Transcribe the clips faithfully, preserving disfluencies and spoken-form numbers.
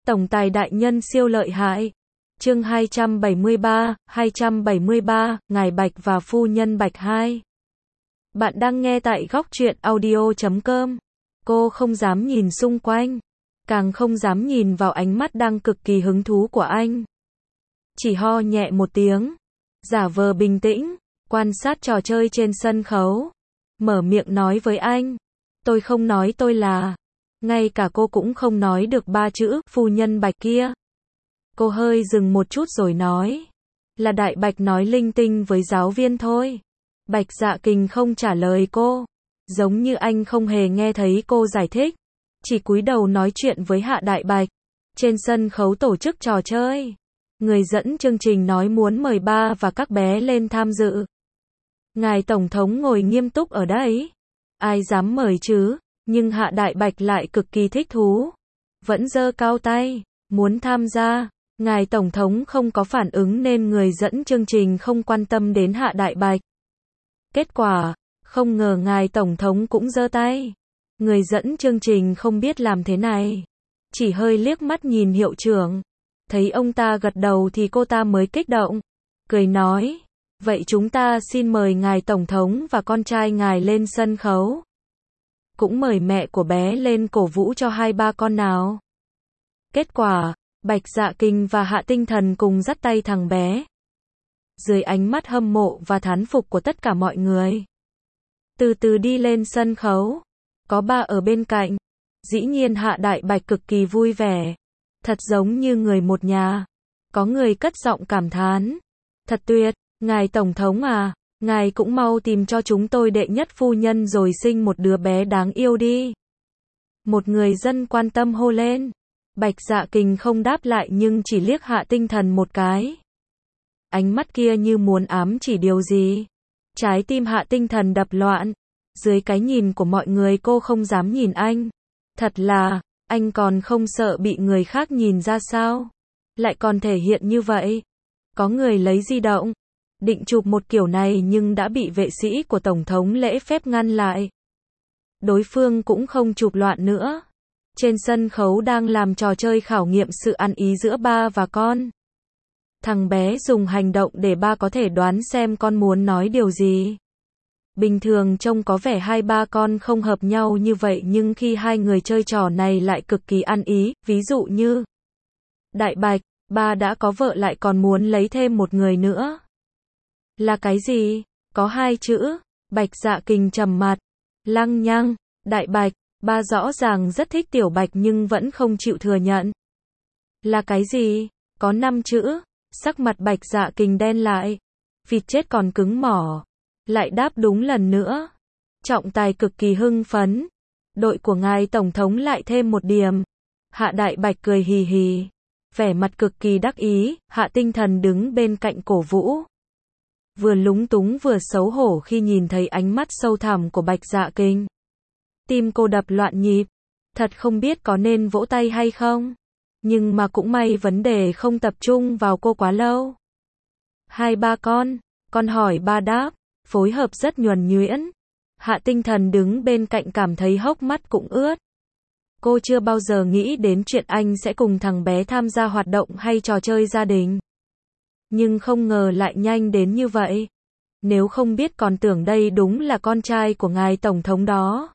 Tổng tài đại nhân siêu lợi hại. Chương hai trăm bảy mươi ba, hai trăm bảy mươi ba, Ngài Bạch và Phu Nhân Bạch hai. Bạn đang nghe tại góc truyện audio chấm com. Cô không dám nhìn xung quanh, càng không dám nhìn vào ánh mắt đang cực kỳ hứng thú của anh. Chỉ ho nhẹ một tiếng, giả vờ bình tĩnh, quan sát trò chơi trên sân khấu. Mở miệng nói với anh, tôi không nói tôi là. Ngay cả cô cũng không nói được ba chữ, phu nhân Bạch kia. Cô hơi dừng một chút rồi nói, là Đại Bạch nói linh tinh với giáo viên thôi. Bạch Dạ Kình không trả lời cô, giống như anh không hề nghe thấy cô giải thích, chỉ cúi đầu nói chuyện với Hạ Đại Bạch. Trên sân khấu tổ chức trò chơi, người dẫn chương trình nói muốn mời ba và các bé lên tham dự. Ngài Tổng thống ngồi nghiêm túc ở đấy, ai dám mời chứ, nhưng Hạ Đại Bạch lại cực kỳ thích thú, vẫn giơ cao tay, muốn tham gia. Ngài Tổng thống không có phản ứng nên người dẫn chương trình không quan tâm đến Hạ Đại Bạch. Kết quả, không ngờ Ngài Tổng thống cũng giơ tay. Người dẫn chương trình không biết làm thế này, chỉ hơi liếc mắt nhìn hiệu trưởng. Thấy ông ta gật đầu thì cô ta mới kích động, cười nói, vậy chúng ta xin mời Ngài Tổng thống và con trai Ngài lên sân khấu. Cũng mời mẹ của bé lên cổ vũ cho hai ba con nào. Kết quả, Bạch Dạ Kình và Hạ Tinh Thần cùng dắt tay thằng bé. Dưới ánh mắt hâm mộ và thán phục của tất cả mọi người, từ từ đi lên sân khấu. Có ba ở bên cạnh. Dĩ nhiên Hạ Đại Bạch cực kỳ vui vẻ, thật giống như người một nhà. Có người cất giọng cảm thán, thật tuyệt, Ngài Tổng thống à, Ngài cũng mau tìm cho chúng tôi đệ nhất phu nhân rồi sinh một đứa bé đáng yêu đi. Một người dân quan tâm hô lên. Bạch Dạ Kình không đáp lại nhưng chỉ liếc Hạ Tinh Thần một cái. Ánh mắt kia như muốn ám chỉ điều gì. Trái tim Hạ Tinh Thần đập loạn. Dưới cái nhìn của mọi người cô không dám nhìn anh. Thật là, anh còn không sợ bị người khác nhìn ra sao? Lại còn thể hiện như vậy. Có người lấy di động, định chụp một kiểu này nhưng đã bị vệ sĩ của Tổng thống lễ phép ngăn lại. Đối phương cũng không chụp loạn nữa. Trên sân khấu đang làm trò chơi khảo nghiệm sự ăn ý giữa ba và con. Thằng bé dùng hành động để ba có thể đoán xem con muốn nói điều gì. Bình thường trông có vẻ hai ba con không hợp nhau như vậy nhưng khi hai người chơi trò này lại cực kỳ ăn ý, ví dụ như Đại Bạch, ba đã có vợ lại còn muốn lấy thêm một người nữa. Là cái gì? Có hai chữ. Bạch Dạ Kình trầm mặt. Lăng nhăng. Đại Bạch, ba rõ ràng rất thích Tiểu Bạch nhưng vẫn không chịu thừa nhận. Là cái gì? Có năm chữ. Sắc mặt Bạch Dạ Kình đen lại. Vịt chết còn cứng mỏ. Lại đáp đúng lần nữa. Trọng tài cực kỳ hưng phấn. Đội của Ngài Tổng thống lại thêm một điểm. Hạ Đại Bạch cười hì hì, vẻ mặt cực kỳ đắc ý. Hạ Tinh Thần đứng bên cạnh cổ vũ, vừa lúng túng vừa xấu hổ khi nhìn thấy ánh mắt sâu thẳm của Bạch Dạ Kình. Tim cô đập loạn nhịp, thật không biết có nên vỗ tay hay không. Nhưng mà cũng may vấn đề không tập trung vào cô quá lâu. Hai ba con, con hỏi ba đáp, phối hợp rất nhuần nhuyễn. Hạ Tinh Thần đứng bên cạnh cảm thấy hốc mắt cũng ướt. Cô chưa bao giờ nghĩ đến chuyện anh sẽ cùng thằng bé tham gia hoạt động hay trò chơi gia đình. Nhưng không ngờ lại nhanh đến như vậy. Nếu không biết còn tưởng đây đúng là con trai của Ngài Tổng thống đó.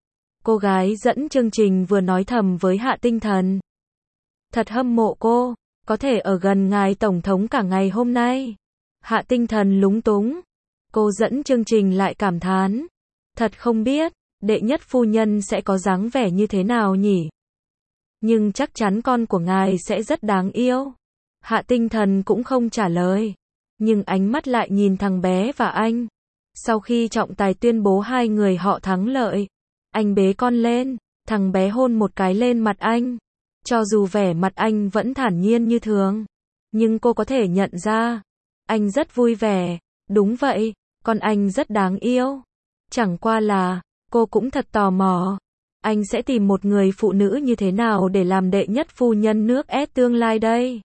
Cô gái dẫn chương trình vừa nói thầm với Hạ Tinh Thần. Thật hâm mộ cô, có thể ở gần Ngài Tổng thống cả ngày hôm nay. Hạ Tinh Thần lúng túng. Cô dẫn chương trình lại cảm thán. Thật không biết, đệ nhất phu nhân sẽ có dáng vẻ như thế nào nhỉ? Nhưng chắc chắn con của ngài sẽ rất đáng yêu. Hạ Tinh Thần cũng không trả lời. Nhưng ánh mắt lại nhìn thằng bé và anh. Sau khi trọng tài tuyên bố hai người họ thắng lợi, anh bế con lên, thằng bé hôn một cái lên mặt anh. Cho dù vẻ mặt anh vẫn thản nhiên như thường, nhưng cô có thể nhận ra, anh rất vui vẻ. Đúng vậy, con anh rất đáng yêu. Chẳng qua là, cô cũng thật tò mò. Anh sẽ tìm một người phụ nữ như thế nào để làm đệ nhất phu nhân nước S tương lai đây?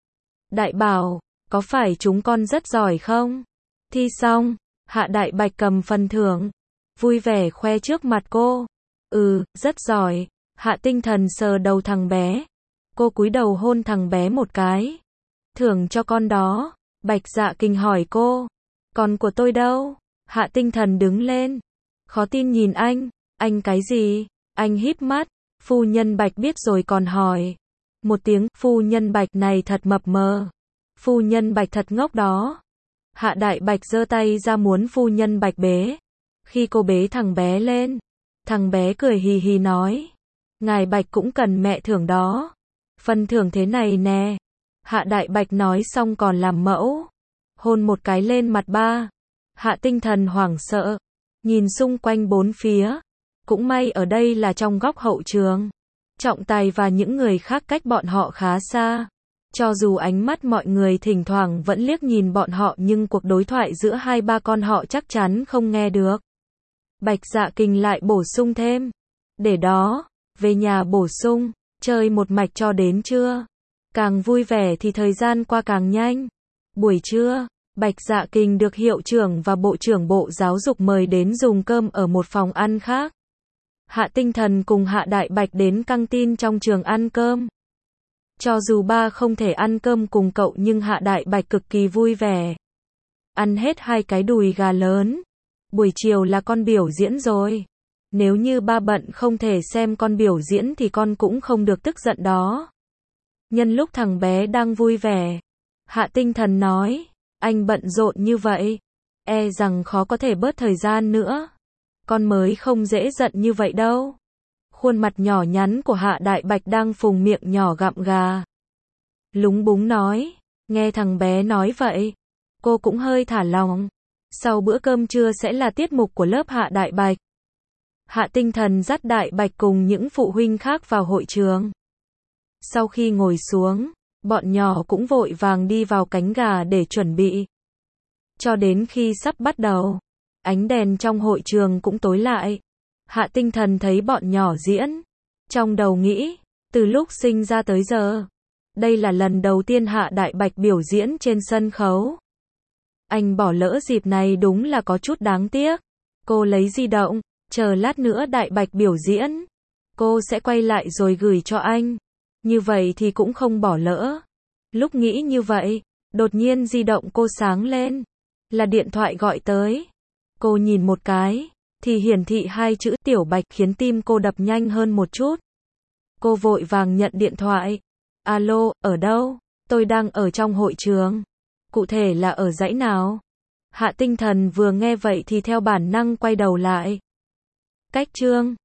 Đại bảo, có phải chúng con rất giỏi không? Thi xong, Hạ Đại Bạch cầm phần thưởng, vui vẻ khoe trước mặt cô. Ừ, rất giỏi. Hạ Tinh Thần sờ đầu thằng bé. Cô cúi đầu hôn thằng bé một cái. Thưởng cho con đó. Bạch Dạ Kình hỏi cô. Con của tôi đâu? Hạ Tinh Thần đứng lên. Khó tin nhìn anh. Anh cái gì? Anh híp mắt. Phu nhân Bạch biết rồi còn hỏi. Một tiếng, phu nhân Bạch này thật mập mờ. Phu nhân Bạch thật ngốc đó. Hạ Đại Bạch giơ tay ra muốn phu nhân Bạch bế. Khi cô bế thằng bé lên, thằng bé cười hì hì nói. Ngài Bạch cũng cần mẹ thưởng đó. Phần thưởng thế này nè. Hạ Đại Bạch nói xong còn làm mẫu. Hôn một cái lên mặt ba. Hạ Tinh Thần hoảng sợ. Nhìn xung quanh bốn phía. Cũng may ở đây là trong góc hậu trường. Trọng tài và những người khác cách bọn họ khá xa. Cho dù ánh mắt mọi người thỉnh thoảng vẫn liếc nhìn bọn họ nhưng cuộc đối thoại giữa hai ba con họ chắc chắn không nghe được. Bạch Dạ Kình lại bổ sung thêm. Để đó, về nhà bổ sung, chơi một mạch cho đến trưa. Càng vui vẻ thì thời gian qua càng nhanh. Buổi trưa, Bạch Dạ Kình được hiệu trưởng và bộ trưởng bộ giáo dục mời đến dùng cơm ở một phòng ăn khác. Hạ Tinh Thần cùng Hạ Đại Bạch đến căng tin trong trường ăn cơm. Cho dù ba không thể ăn cơm cùng cậu nhưng Hạ Đại Bạch cực kỳ vui vẻ. Ăn hết hai cái đùi gà lớn. Buổi chiều là con biểu diễn rồi. Nếu như ba bận không thể xem con biểu diễn thì con cũng không được tức giận đó. Nhân lúc thằng bé đang vui vẻ, Hạ Tinh Thần nói, anh bận rộn như vậy, e rằng khó có thể bớt thời gian nữa. Con mới không dễ giận như vậy đâu. Khuôn mặt nhỏ nhắn của Hạ Đại Bạch đang phùng miệng nhỏ gặm gà. Lúng búng nói, nghe thằng bé nói vậy, cô cũng hơi thả lòng. Sau bữa cơm trưa sẽ là tiết mục của lớp Hạ Đại Bạch. Hạ Tinh Thần dắt Đại Bạch cùng những phụ huynh khác vào hội trường. Sau khi ngồi xuống, bọn nhỏ cũng vội vàng đi vào cánh gà để chuẩn bị. Cho đến khi sắp bắt đầu, ánh đèn trong hội trường cũng tối lại. Hạ Tinh Thần thấy bọn nhỏ diễn. Trong đầu nghĩ, từ lúc sinh ra tới giờ, đây là lần đầu tiên Hạ Đại Bạch biểu diễn trên sân khấu. Anh bỏ lỡ dịp này đúng là có chút đáng tiếc. Cô lấy di động, chờ lát nữa Đại Bạch biểu diễn. Cô sẽ quay lại rồi gửi cho anh. Như vậy thì cũng không bỏ lỡ. Lúc nghĩ như vậy, đột nhiên di động cô sáng lên. Là điện thoại gọi tới. Cô nhìn một cái, thì hiển thị hai chữ Tiểu Bạch khiến tim cô đập nhanh hơn một chút. Cô vội vàng nhận điện thoại. Alo, ở đâu? Tôi đang ở trong hội trường. Cụ thể là ở dãy nào? Hạ Tinh Thần vừa nghe vậy thì theo bản năng quay đầu lại. Cách chương